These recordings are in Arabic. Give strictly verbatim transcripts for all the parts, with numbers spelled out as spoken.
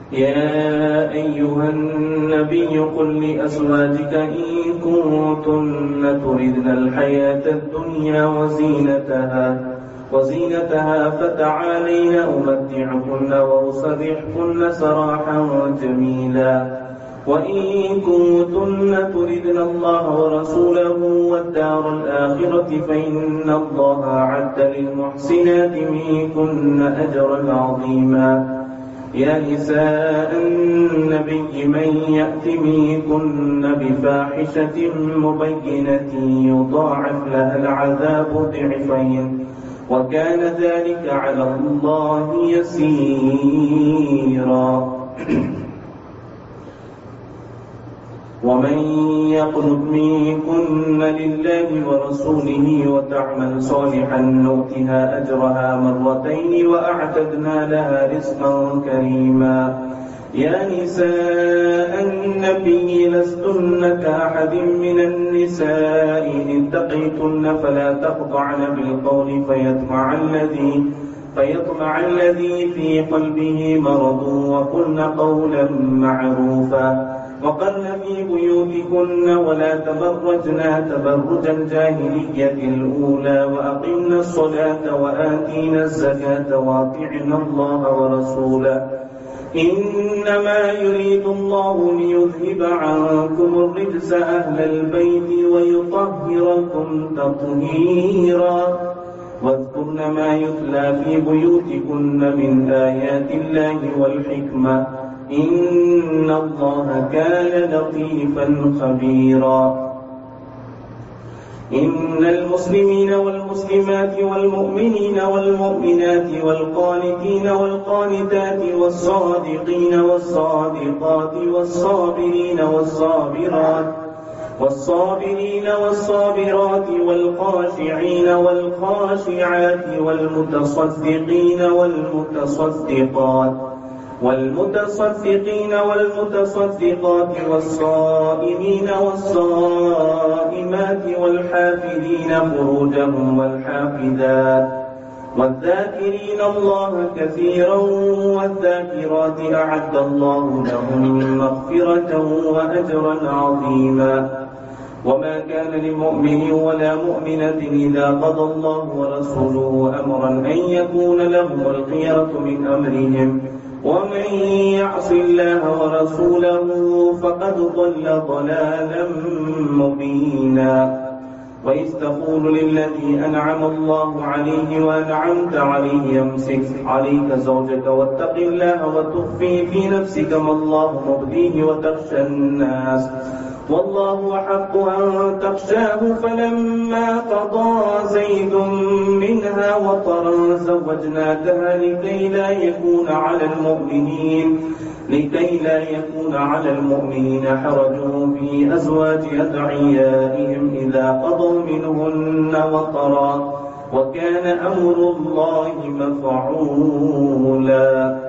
يا أيها النبي قل لأزواجك إن كنتن تردن الحياة الدنيا وزينتها وزينتها فتعالين أمتعكن وأسرحكن سراحا جميلا وإن كنتن تردن الله ورسوله والدار الآخرة فإن الله أعد للمحسنات منكن أجرا عظيما. يا نساء النبي من يأت منكن بفاحشة مبينة يضاعف لها العذاب ضعفين وكان ذلك على الله يسيرا. ومن يقنت منكن لله ورسوله وتعمل صالحا نؤتها أجرها مرتين وأعتدنا لها رزقا كريما. يا نساء النبي لستن كأحد من النساء إن اتقيتن فلا تخضعن بالقول فيطمع الذي فيطمع الذي في قلبه مرض وقلن قولا معروفا وقرن في بيوتكن ولا تبرجن تبرج الجاهلية الأولى وأقمنا الصلاة وآتينا الزكاة وأطعنا الله ورسوله إنما يريد الله ليذهب عنكم الرجس أهل البيت ويطهركم تطهيرا. واذكرن ما يتلى في بيوتكن من آيات الله والحكمة إن الله كان لطيفا خبيرا. إن المسلمين والمسلمات والمؤمنين والمؤمنات والقانتين والقانتات والصادقين والصادقات والصابرين والصابرات والصابرين والصابرات والخاشعين والخاشعات والمتصدقين والمتصدقات والمتصدقين والمتصدقات والصائمين والصائمات والحافظين فروجهم والحافظات والذاكرين الله كثيرا والذاكرات أعد الله لهم مغفرة وأجرا عظيما. وما كان لمؤمن ولا مؤمنة إذا قضى الله ورسوله أمرا أن يكون لهم الخيرة من أمرهم ومن يعص الله ورسوله فقد ضل ضلالا مبينا. وإذ تقول للذي أنعم الله عليه وأنعمت عليه امسك عليك زوجك واتق الله وتخفي في نفسك ما الله مبديه وتخشى الناس والله أحق أن تخشاه فلما قضى زيد منها وطرا زوجناكها لكي لا يكون على المؤمنين لكي لا يكون على المؤمنين حرج في أزواج أدعيائهم إذا قضوا منهن وطرا وكان أمر الله مفعولا.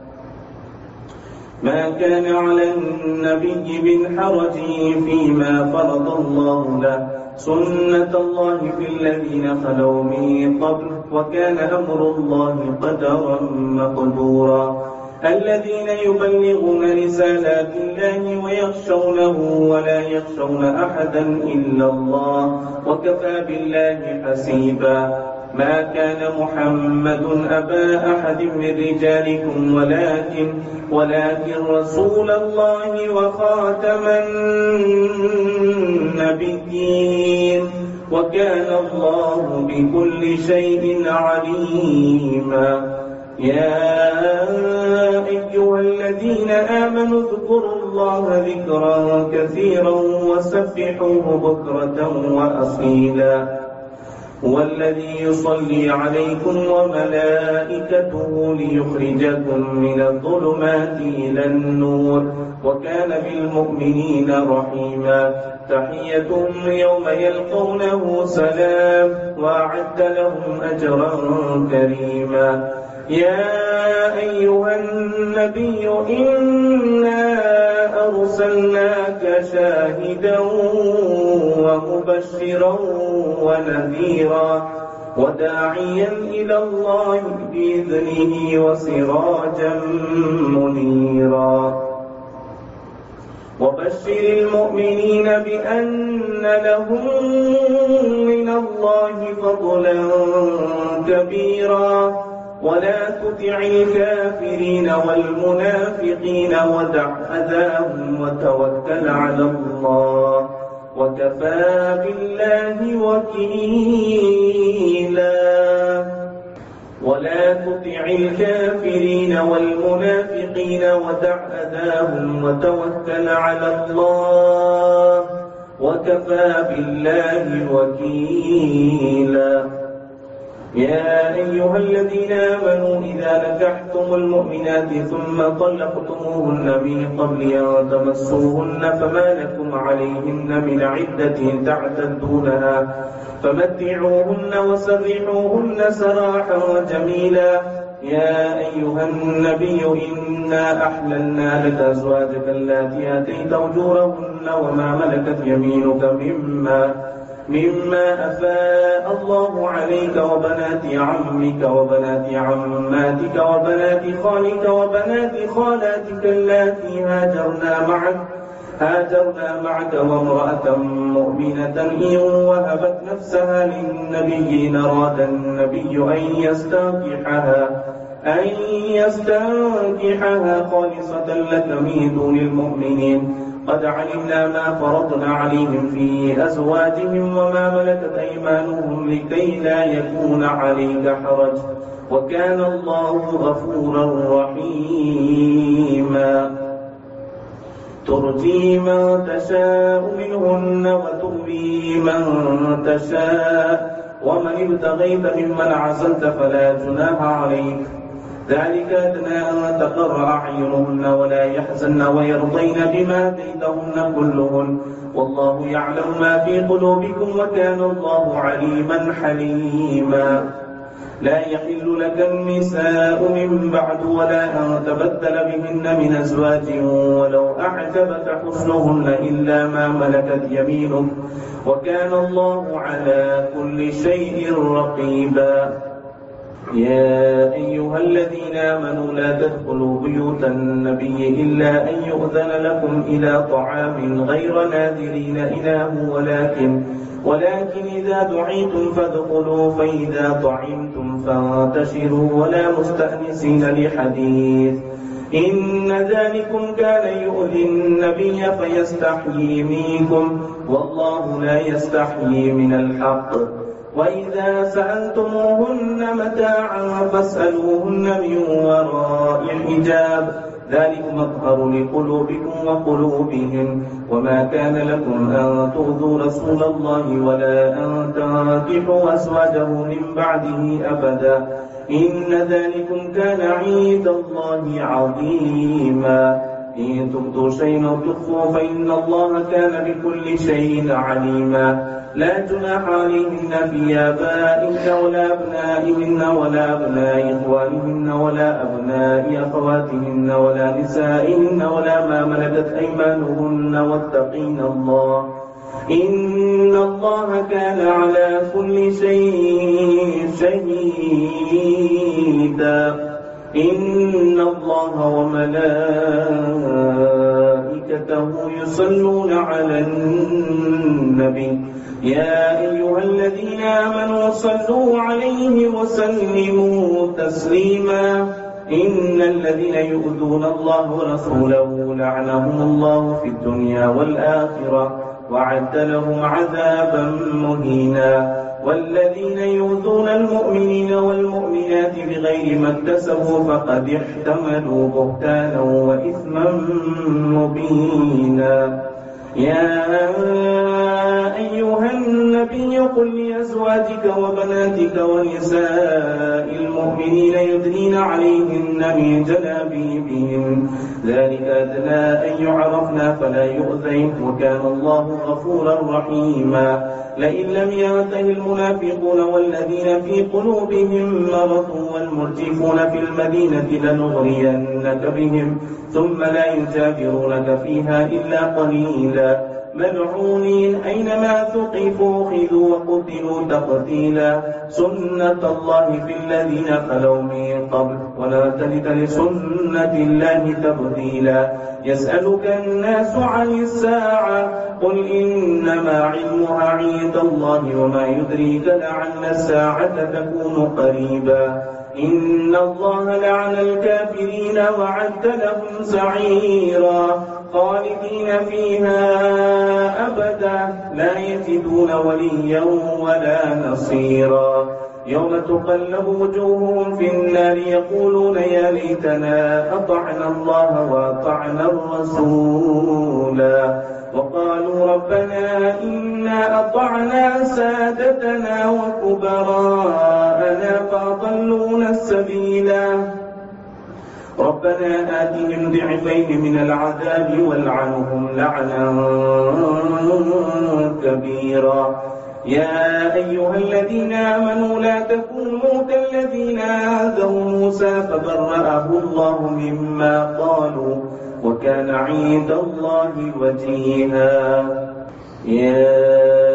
ما كان على النبي من حرج فيما فرض الله له سنة الله في الذين خلوا من قبل وكان أمر الله قدرا مقدورا. الذين يبلغون رسالات الله ويخشونه ولا يخشون أحدا إلا الله وكفى بالله حسيبا. ما كان محمد أبا أحد من رجالكم ولكن ولكن رسول الله وخاتم النبيين وكان الله بكل شيء عليما. يا أيها الذين آمنوا اذكروا الله ذكرا كثيرا وسبحوه بكرة وأصيلا. هو الذي يصلي عليكم وملائكته ليخرجكم من الظلمات إلى النور وكان بالمؤمنين رحيما. تحيتهم يوم يلقونه سلام وأعد لهم أجرا كريما. يا أيها النبي إنا أرسلناك شاهدا ومبشرا ونذيرا وداعيا إلى الله بإذنه وسراجا منيرا. وبشر المؤمنين بأن لهم من الله فضلا كبيرا ولا تطع الكافرين والمنافقين ودع أذاهم وتوكل على الله وكفى بالله وكيلا ولا تطع الكافرين والمنافقين ودع أذاهم وتوكل على الله وكفى بالله وكيلا يا أيها الذين آمنوا إذا نكحتم المؤمنات ثم طلقتموهن من قبل أن تمسوهن فما لكم عليهن من عدة تعتدونها فمتعوهن وسرحوهن سراحا جميلا يا أيها النبي إنا أحللنا لك أزواجك اللاتي آتيت أجورهن وما ملكت يمينك مما مما أفاء الله عليك وبنات عمك وبنات عماتك وبنات خالك وبنات خالاتك اللاتي هاجرنا معك هاجرنا معك وامرأة مؤمنة إن وهبت نفسها للنبي إن أراد النبي أن يستنكحها أن يستنكحها خالصة لك من دون المؤمنين قد علمنا ما فرضنا عليهم في أزواجهم وما ملكت أيمانهم لكي لا يكون عليك حرج وكان الله غفورا رحيما ترجي من تشاء منهن وتؤوي من تشاء ومن ابتغيت ممن عزلت فلا جناح عليك ذلك أدنى أن تقر أعينهن ولا يحزن ويرضين بما آتيتهن كلهن والله يعلم ما في قلوبكم وكان الله عليما حليما لا يحل لك النساء من بعد ولا أن تبدل بهن من أزواج ولو أعجبك حسنهن إلا ما ملكت يمينك وكان الله على كل شيء رقيبا يا أيها الذين آمنوا لا تدخلوا بيوت النبي إلا أن يؤذن لكم إلى طعام غير ناذرين إناه ولكن ولكن إذا دعيتم فادخلوا فإذا طعمتم فانتشروا ولا مستأنسين لحديث إن ذلكم كان يؤذي النبي فيستحيي منكم والله لا يستحيي من الحق وإذا سألتموهن متاعا فاسألوهن من وراء حجاب ذلكم أطهر لقلوبكم وقلوبهم وما كان لكم أن تؤذوا رسول الله ولا أن تنكحوا أزواجه من بعده أبدا إن ذلكم كان عند الله عظيما إن تبدوا شيئا أو تخفوا فإن الله كان بكل شيء عليما لا جناح عليهن في آبائهن ولا أبنائهن ولا أبناء إخوانهن ولا أبناء أخواتهن ولا نسائهن ولا ما ملكت أيمانهن واتقين الله إن الله كان على كل شيء شهيدا إن الله وملائكته يصلون على النبي يا أيها الذين آمنوا صلوا عليه وسلموا تسليما إن الذين يؤذون الله ورسوله لعنهم الله في الدنيا والآخرة وأعد لهم عذابا مهينا والذين يؤذون المؤمنين والمؤمنات بغير ما اكتسبوا فقد احتملوا بهتانا وإثما مبينا يا أيها النبي قل لأزواجك وبناتك ونساء المؤمنين يدنين عليهن من جلابيبهن ذلك أدنى أن يعرفنا فلا يؤذين وكان الله غفورا رحيما لئن لم ينته المنافقون والذين في قلوبهم مرض والمرجفون في المدينة لنغرينك بهم ثم لا يجاورونك فيها إلا قليلا ملعونين أينما ثقفوا خذوا وقتلوا تقتيلا سنة الله في الذين خلوا من قبل ولا تجد لسنة الله تبديلا يسألك الناس عن الساعة قل إنما علمها عند الله وما يدريك لعل الساعة تكون قريبا إن الله لعن الكافرين وعد لهم سعيرا خالدين فيها أبدا لا يجدون وليا ولا نصيرا يوم تقلب وجوههم في النار يقولون يا ليتنا أطعنا الله وأطعنا الرسولا وقالوا ربنا إنا أطعنا سادتنا وكبراءنا فأضلونا السبيلا ربنا آتهم ضعفين من العذاب والعنهم لعنا كبيرا يا أيها الذين آمنوا لا تكونوا كالذين آذوا موسى فبرأه الله مما قالوا وكان عند الله وجيها يا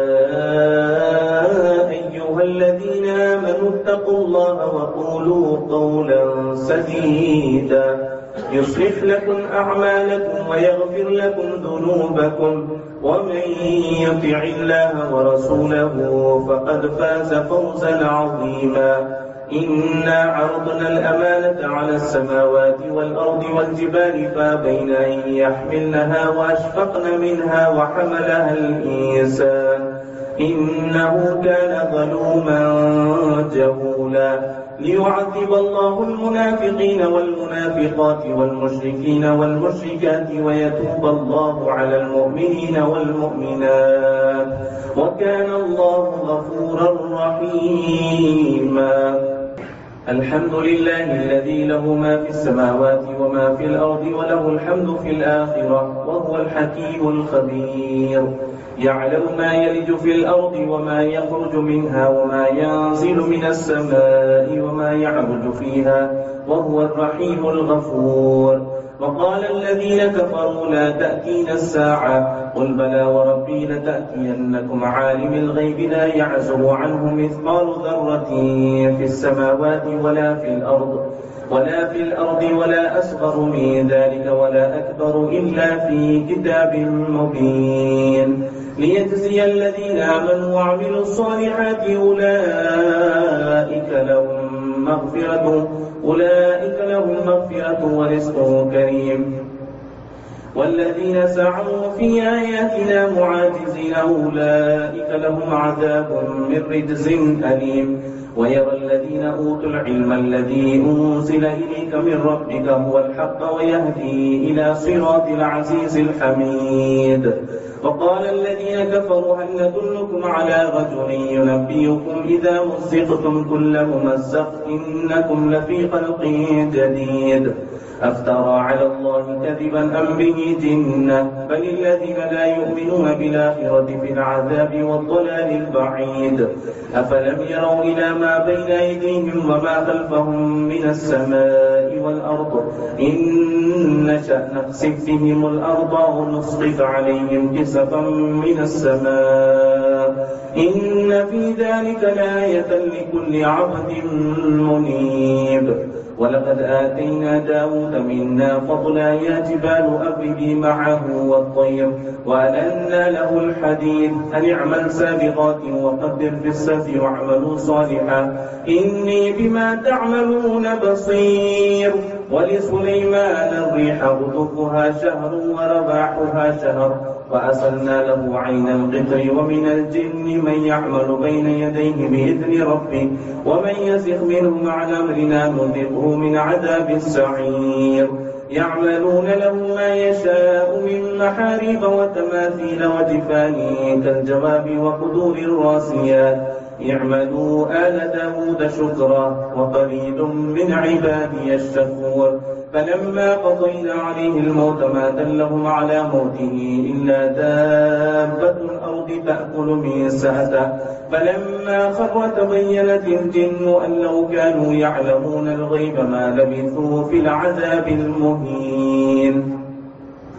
أيها الذين آمنوا اتقوا الله وقولوا قولا سديدا يصلح لكم أعمالكم ويغفر لكم ذنوبكم ومن يطع الله ورسوله فقد فاز فوزا عظيما إنا عرضنا الأمانة على السماوات والأرض والجبال فابين أن يحملنها وأشفقن منها وحملها الإنسان إنه كان ظلوما جهولا ليعذب الله المنافقين والمنافقات والمشركين والمشركات ويتوب الله على المؤمنين والمؤمنات وكان الله غفورا رحيما الحمد لله الذي له ما في السماوات وما في الأرض وله الحمد في الآخرة وهو الحكيم الخبير يعلم ما يلج في الأرض وما يخرج منها وما ينزل من السماء وما يعرج فيها وهو الرحيم الغفور وقال الذين كفروا لا تأتينا الساعة قل بلى وربي لتأتينكم عالم الغيب لا يعزب عنه مثقال ذرة في السماوات ولا في الأرض ولا في الأرض ولا أصغر من ذلك ولا أكبر إلا في كتاب مبين ليجزي الذين آمنوا وعملوا الصالحات أولئك لهم مغفرة أولئك لهم مغفرة ورزق كريم والذين سعوا في آياتنا معاجزين أولئك لهم عذاب من رجز أليم ويرى الذين أوتوا العلم الذي أنزل إليك من ربك هو الحق ويهدي إلى صراط العزيز الحميد وقال الذين كفروا هل ندلكم على رجل ينبئكم إذا مزقتم كل ممزق إنكم لفي خلق جديد أفترى على الله كذبا أم به جنة بل الذين لا يؤمنون بالآخرة في العذاب والضلال البعيد أفلم يروا إلى ما بين أيديهم وما خلفهم من السماء والأرض إن نشأ نخسف بهم الأرض أو نسقط عليهم كسفا من السماء إن في ذلك لآية لكل عبد منيب ولقد آتينا داود منا فضلا يا جبال أوبي معه والطير وألنا له الحديد أن اعمل سابغات وقدر في السبت واعملوا صالحا إني بما تعملون بصير ولسليمان الريح غدوها شهر ورواحها شهر وأسلنا له عين القطر ومن الجن من يعمل بين يديه بإذن ربه ومن يزغ منهم عن أمرنا نذقه من عذاب السعير يعملون له ما يشاء من محاريب وتماثيل وجفان كالجواب وقدور الراسيات اعملوا آل داود شكرا وقليل من عبادي الشكور فلما قضينا عليه الموت ما دلهم على موته إلا دابة الأرض تأكل من سأته فلما خر تبينت الجن أن لو كانوا يعلمون الغيب ما لبثوا في العذاب المهين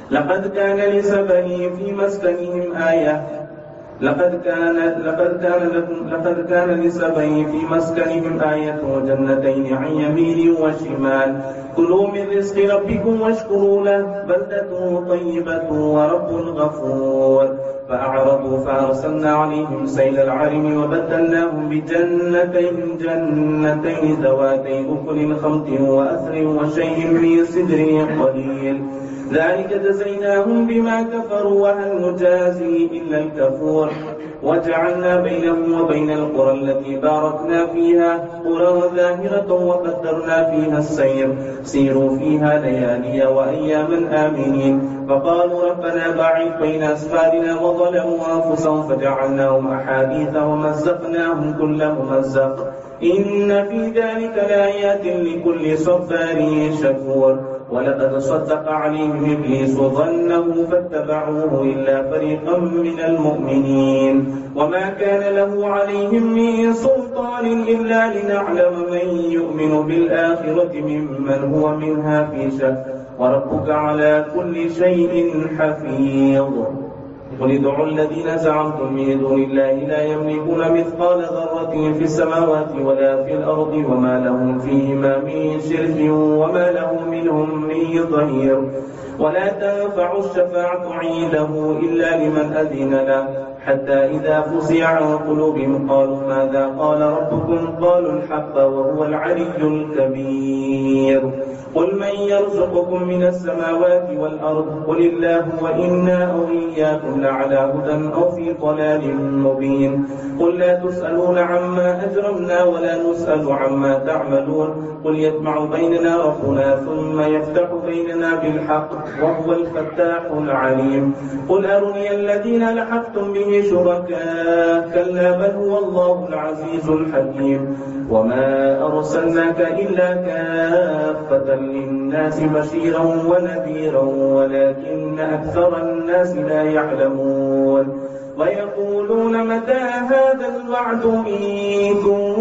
لقد كان لسبأ في مسكنهم آية لقد كان لقد كان لكم لقد كان لسبأ في مسكنهم آية وجنتين عن يمين وشمال كلوا من رزق ربكم واشكروا له بلدة طيبة ورب غفور فأعرضوا فأرسلنا عليهم سيل العرم وبدلناهم بجنتين جنتين ذواتي أكل خمط وأثر وشيء من سدر قليل ذلك جزيناهم بما كفروا وهل نجازي إلا الكفور وجعلنا بينهم وبين القرى التي باركنا فيها قرى ظاهرة وقدرنا فيها السير سيروا فيها ليالي وأياما آمنين فقالوا ربنا باعد بين أسفارنا وظلموا أنفسهم فجعلناهم أحاديث ومزقناهم كل ممزق إن في ذلك لآيات لكل صبار شكور ولقد صدق عليهم إبليس ظنه فاتبعوه إلا فريقا من المؤمنين وما كان له عليهم من سلطان إلا لنعلم من يؤمن بالآخرة ممن هو منها في شك وربك على كل شيء حفيظ قل ادعوا الذين زعمتم من دون الله لا يملكون مثقال ذرة في السماوات ولا في الأرض وما لهم فيهما من شرك وما له منهم من ظهير ولا تنفع الشفاعة عنده إلا لمن أذن له حتى إذا فزع عن قلوبهم قالوا ماذا قال ربكم قالوا الحق وهو العلي الكبير قل من يرزقكم من السماوات والأرض قل الله وإنا أو إياكم لعلى هدى أو في ضلال مبين قل لا تسألون عما أجرمنا ولا نسأل عما تعملون قل يجمع بيننا ربنا ثم يفتح بيننا بالحق وهو الفتاح العليم قل أرني الذين لحقتم به شركاء كلا بل هو الله العزيز الحكيم وما أرسلناك إلا كافة للناس بشيرا ونذيرا ولكن أكثر الناس لا يعلمون ويقولون متى هذا الوعد إن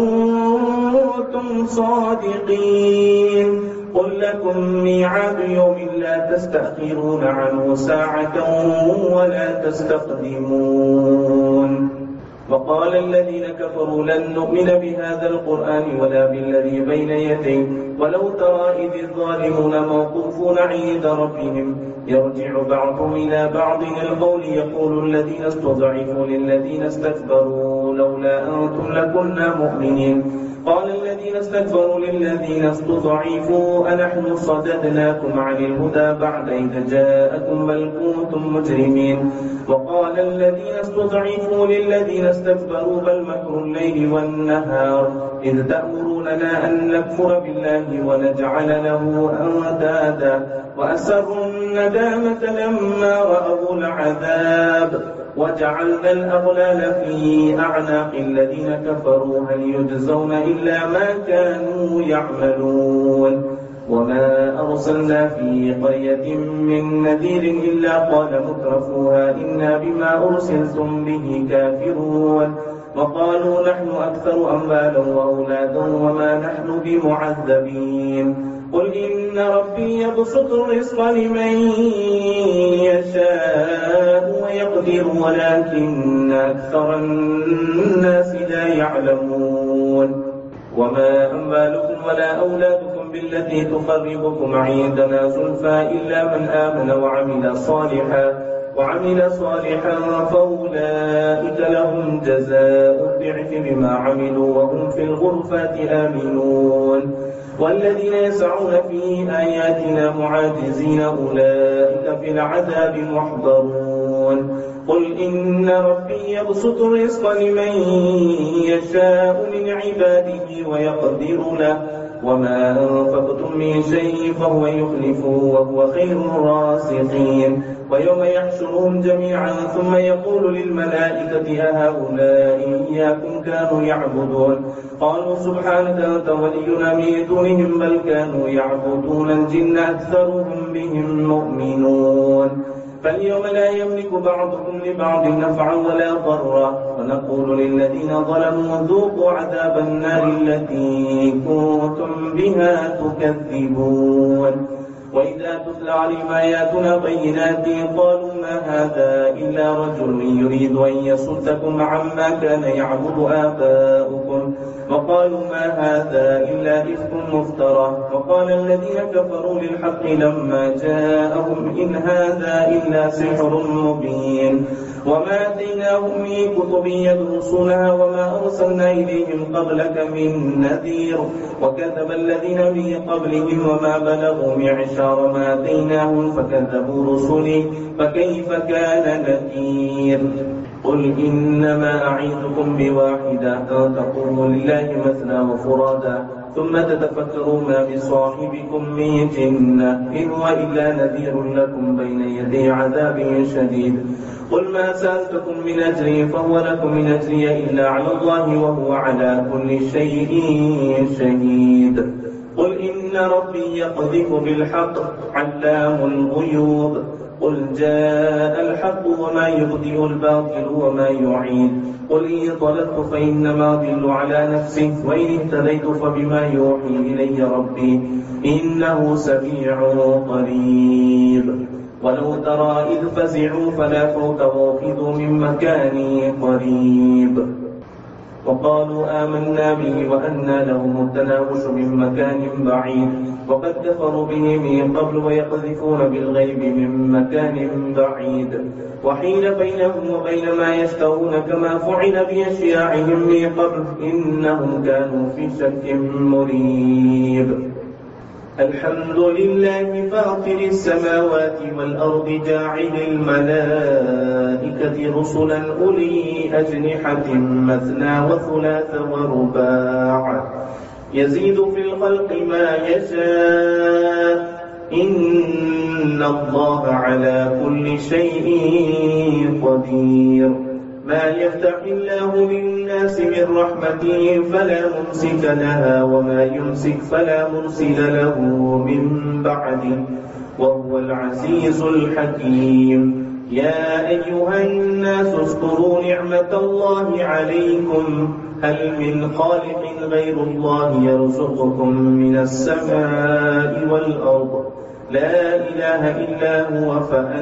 كنتم صادقين قل لكم ميعاد يوم لا تستأخرون عنه ساعة ولا تستقدمون وقال الذين كفروا لن نؤمن بهذا القرآن ولا بالذي بين يديه ولو ترى إذ الظالمون موقوفون عند ربهم يرجع بعضهم إلى بعض القول يقول الذين استضعفوا للذين استكبروا لولا أنتم لكنا مؤمنين قال الذين استكبروا للذين استضعفوا أنحن صددناكم عن الهدى بعد إذ جاءكم بل كنتم مجرمين وقال الذين استضعفوا للذين استكبروا بل مكر الليل والنهار إذ تأمروننا أن نكفر بالله ونجعل له أندادا وأسروا الندامة لما رأوا العذاب وجعلنا الأغلال في أعناق الذين كفروا هل يجزون إلا ما كانوا يعملون وما أرسلنا في قرية من نذير إلا قال مترفوها إنا بما أرسلتم به كافرون وقالوا نحن أكثر أموالا وأولادا وما نحن بمعذبين قل إن ربي يبسط الرزق لمن يشاء ويقدر ولكن أكثر الناس لا يعلمون وما أموالكم ولا أولادكم بالتي تقربكم عندنا زلفى إلا من آمن وعمل صالحا وعمل صالحا فأولئك لهم جزاء الضعف بما عملوا وهم في الغرفات آمنون والذين يسعون في آياتنا معاجزين أولئك في العذاب محضرون قل إن ربي يبسط الرزق لمن يشاء من عباده ويقدر له وما أنفقتم من شيء فهو يخلفه وهو خير الرازقين ويوم يحشرهم جميعا ثم يقول للملائكة أهؤلاء إياكم كانوا يعبدون قالوا سبحانك أنت ولينا من دونهم بل كانوا يعبدون الجن أكثرهم بهم مؤمنون فاليوم لا يملك بعضهم لبعض نفعا ولا ضرا ونقول للذين ظلموا ذوقوا عذاب النار التي كنتم بها تكذبون وإذا تتلى عليهم آياتنا بينات قالوا ما هذا إلا رجل يريد أن يصدكم عما كان يعبد آباؤكم وقالوا ما هذا إلا إفك مفترى وقال الذين كفروا للحق لما جاءهم إن هذا إلا سحر مبين وما آتيناهم من كتب يدرسونها وما أرسلنا إليهم قبلك من نذير وكذب الذين من قبلهم وما بلغوا معشار ما آتيناهم فكذبوا رسلي فكيف كان نكير قل إنما أعيذكم بواحدة أن تقوموا لله مثنى وفرادا ثم تتفكروا ما بصاحبكم من جنة إن هو إلا نذير لكم بين يدي عذاب شديد قل ما سألتكم من أجر فهو لكم من أجري إلا على الله وهو على كل شيء شهيد قل إن ربي يقذف بالحق علام الغيوب قل جاء الحق وما يبدئ الباطل وما يعيد قل إن ضللت فإنما أضل على نفسي وإن اهتديت فبما يوحي إلي ربي إنه سميع قريب ولو ترى إذ فزعوا فلا فوت وأخذوا من مكان قريب وقالوا آمنا به وأنى لهم التناوش من مكان بعيد وقد كفروا به من قبل ويقذفون بالغيب من مكان بعيد وحيل بينهم وبين ما يشتهون كما فعل بأشياعهم من قبل إنهم كانوا في شك مريب الحمد لله فاطر السماوات والأرض جاعل الملائكة رسلا أولي أجنحة مثنى وثلاث ورباع يزيد في الخلق ما يشاء إن الله على كل شيء قدير ما يفتح الله للناس من رحمته فلا ممسك لها وما يمسك فلا مرسل له من بعده وهو العزيز الحكيم يا أيها الناس اذكروا نعمة الله عليكم هل من خالق غير الله يرزقكم من السماء والأرض لا إله إلا هو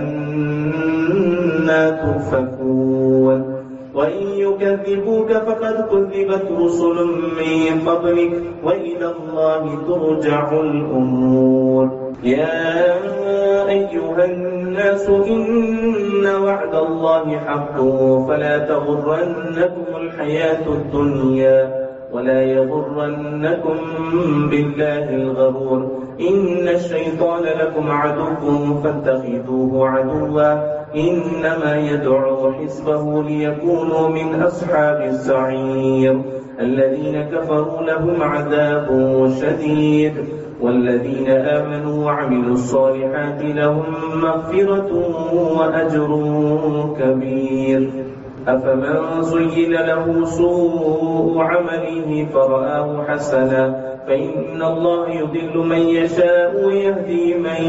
فأنا تؤفكون وإن يكذبوك فقد كذبت رسل من قبلك وإلى الله ترجع الأمور يا أيها الناس إن وعد الله حق فلا تغرنكم الحياة الدنيا ولا يغرنكم بالله الغرور إن الشيطان لكم عدو فاتخذوه عدوا إنما يدعو حزبه ليكونوا من أصحاب السعير الذين كفروا لهم عذاب شديد والذين آمنوا وعملوا الصالحات لهم مغفرة وأجر كبير أفمن زين له سوء عمله فرآه حسنا فإن الله يضل من يشاء ويهدي من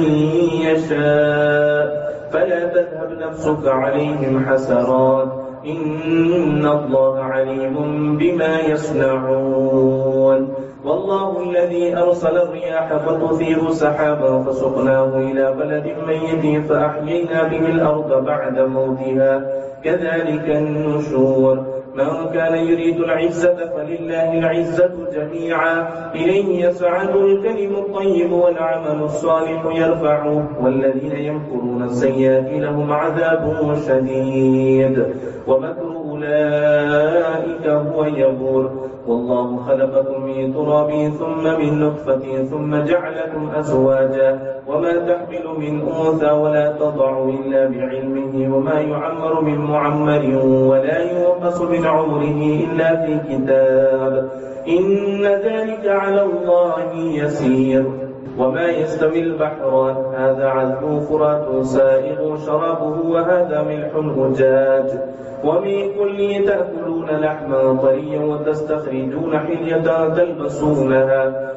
يشاء فلا تذهب نفسك عليهم حسرات إن الله عليم بما يصنعون والله الذي أرسل الرياح فتثير سحابا فسقناه إلى بلد ميت فأحيينا به الأرض بعد موتها كذلك النشور من كان يريد العزة فلله العزة جميعا إليه يسعد الكلم الطيب والعمل الصالح يرفعه والذين يمكرون السيئات لهم عذاب شديد ومكر أولئك هو يبور والله خلقكم من تراب ثم من نطفة ثم جعلكم أزواجا وما تحمل من أنثى ولا تضع إلا بعلمه وما يعمر من معمر ولا ينقص من عمره إلا في كتاب إن ذلك على الله يسير وما يستوي البحران هذا عذب فرات سائغ شرابه وهذا ملح أجاج ومن كل تأكلون لحما طريا وتستخرجون حلية تلبسونها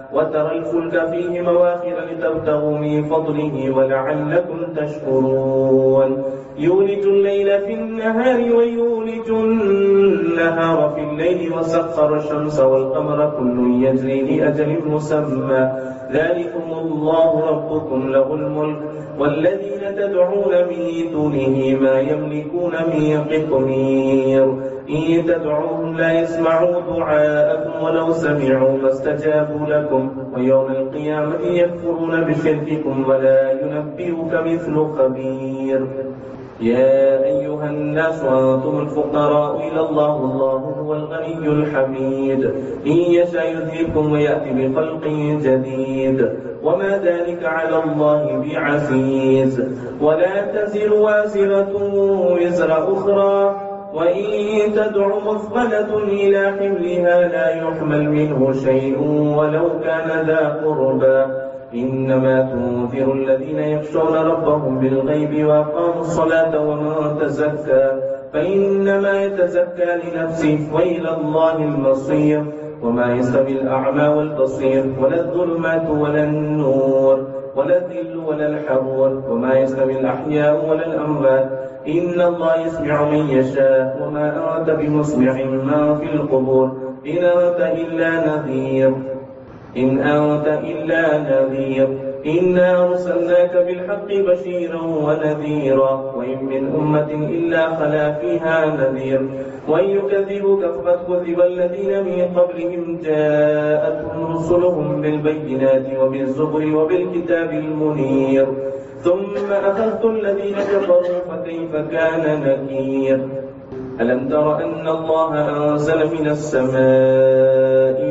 وترى الفلك فيه مواخر لتبتغوا من فضله ولعلكم تشكرون يولج الليل في النهار ويولج النهار في الليل وسخر الشمس والقمر كل يجري لأجل مسمى ذلكم الله ربكم له الملك والذين تدعون من دونه ما يملكون من قطمير إن تدعوهم لا يسمعوا دعاءكم ولو سمعوا ما استجابوا لكم ويوم القيامة يكفرون بشرككم ولا ينبئك مثل خبير يا أيها الناس أنتم الفقراء إلى الله والله هو الغني الحميد إن يشاء يذهبكم ويأتي بخلق جديد وما ذلك على الله بعزيز ولا تزر وازرة وزر أخرى وإن تدع مثقلة إلى حملها لا يحمل منه شيء ولو كان ذا قربى إنما تنذر الذين يخشون ربهم بالغيب وأقاموا الصلاة ومن تزكى فإنما يتزكى لنفسه وإلى الله المصير وما يستوي الأعمى والبصير ولا الظلمات ولا النور ولا الذل ولا الحرور وما يستوي الأحياء ولا الأموات إن الله يسمع من يشاء وما أنت بمسمع من في القبور إن أنت إلا نذير إن أنت إلا نذير إنا أرسلناك بالحق بشيرا ونذيرا وإن من أمة إلا خلا فيها نذير وإن يكذبوك فقد كذب الذين من قبلهم جاءتهم رسلهم بالبينات وبالزبر وبالكتاب المنير ثم أخذت الذين كفروا فكيف كان نكير ألم تر أن الله أنزل من السماء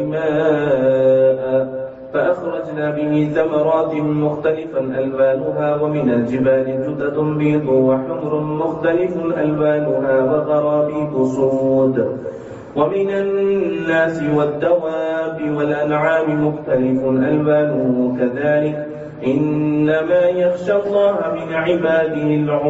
ماء فأخرجنا به ثمرات مختلفا ألوانها ومن الجبال جدد بيض وحمر مختلف ألوانها وغرابيب سود ومن الناس والدواب والأنعام مختلف ألوانه كذلك إنما يخشى الله من عباده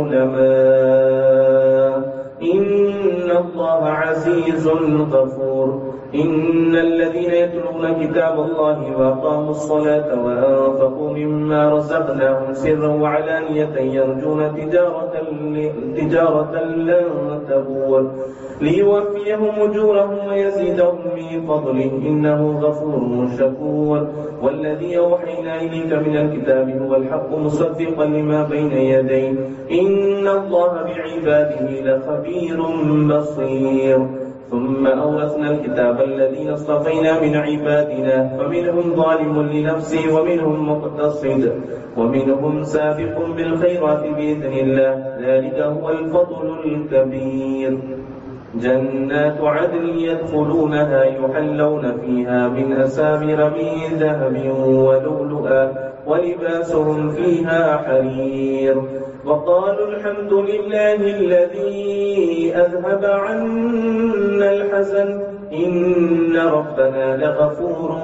العلماء إن الله عزيز غفور إن الذين يتلون كتاب الله وأقاموا الصلاة وأنفقوا مما رزقناهم سرا وعلانية يرجون تجارة تجارة لن تبور ليوفيهم أجورهم ويزيدهم من فضله إنه غفور شكور والذي أوحينا إليك من الكتاب هو الحق مصدقا لما بين يديه إن الله بعباده لخبير بصير ثم أورثنا الكتاب الذين اصطفينا من عبادنا فمنهم ظالم لنفسه ومنهم مقتصد ومنهم سابق بالخيرات بإذن الله ذلك هو الفضل الكبير جنات عدن يدخلونها يحلون فيها من أسامر من ذهب ولؤلؤا ولباسهم فيها حرير وقالوا الحمد لله الذي أذهب عنا الحزن إن ربنا لغفور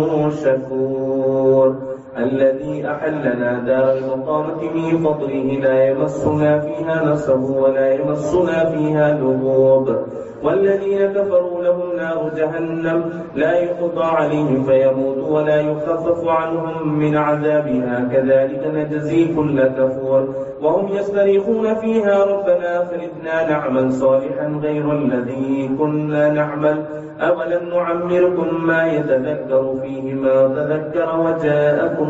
شكور الذي أحلنا دار المقامة من فضله لا يمسنا فيها نصب ولا يمسنا فيها لغوب والذين كفروا لهم نار جهنم لا يقضى عليهم فيموت ولا يخفف عنهم من عذابها كذلك نجزي كل كفور وهم يستريخون فيها ربنا أخرجنا نعمل صالحا غير الذي كنا نعمل أولم نعمركم ما يتذكر فيه ما تذكر وجاءكم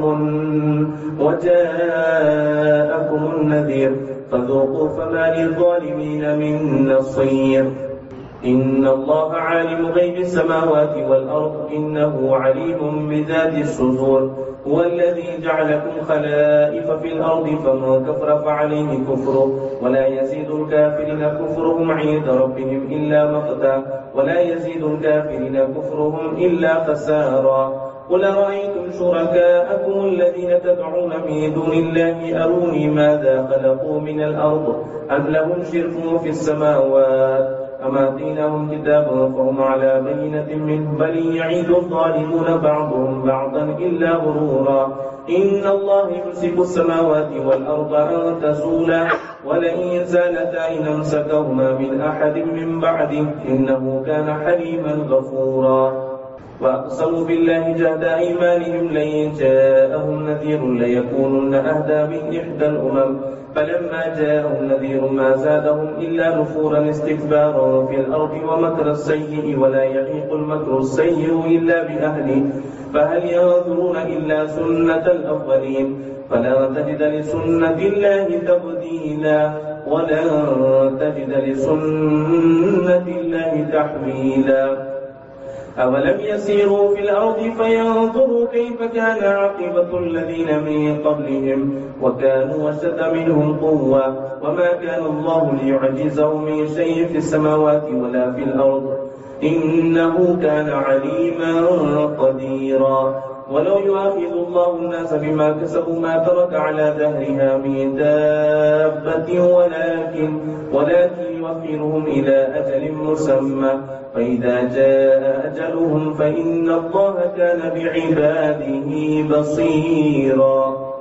وجاءكم النذير فذوقوا فما للظالمين من نصير إن الله عالم غيب السماوات والأرض إنه عليم بذات الصدور هو الذي جعلكم خلائف في الأرض فمن كفر فعليه كفره ولا يزيد الكافرين كفرهم عند ربهم إلا مقتا ولا يزيد الكافرين كفرهم إلا خسارا قل رأيتم شركاءكم الذين تدعون من دون الله أروني ماذا خلقوا من الأرض أم لهم شرك في السماوات أم آتيناهم كتابا فهم على بينة منه بل يعيد الظالمون بعضهم بعضا إلا غرورا إن الله يمسك السماوات والأرض أن تزولا ولئن زالتا إن أمسكهما من أحد من بعده إنه كان حليما غفورا وأقسموا بالله جهد أيمانهم لئن جاءهم نذير ليكونن أهدى من إحدى الأمم فلما جاءهم نذير ما زادهم إلا نفورا استكبارا في الأرض ومكر السيء ولا يحيق المكر السيء إلا بأهله فهل ينظرون إلا سنة الأولين فلا تجد لسنة الله تبديلا ولن تجد لسنة الله تحويلا أولم يسيروا في الأرض فينظروا كيف كان عاقبة الذين من قبلهم وكانوا أشد منهم قوة وما كان الله ليعجزه من شيء في السماوات ولا في الأرض إنه كان عليما قديرا ولو يؤاخذ الله الناس بما كسبوا ما ترك على ظهرها من دابة ولكن ولكن يؤخرهم إلى أجل مسمى فإذا جاء أجلهم فإن الله كان بعباده بصيرا.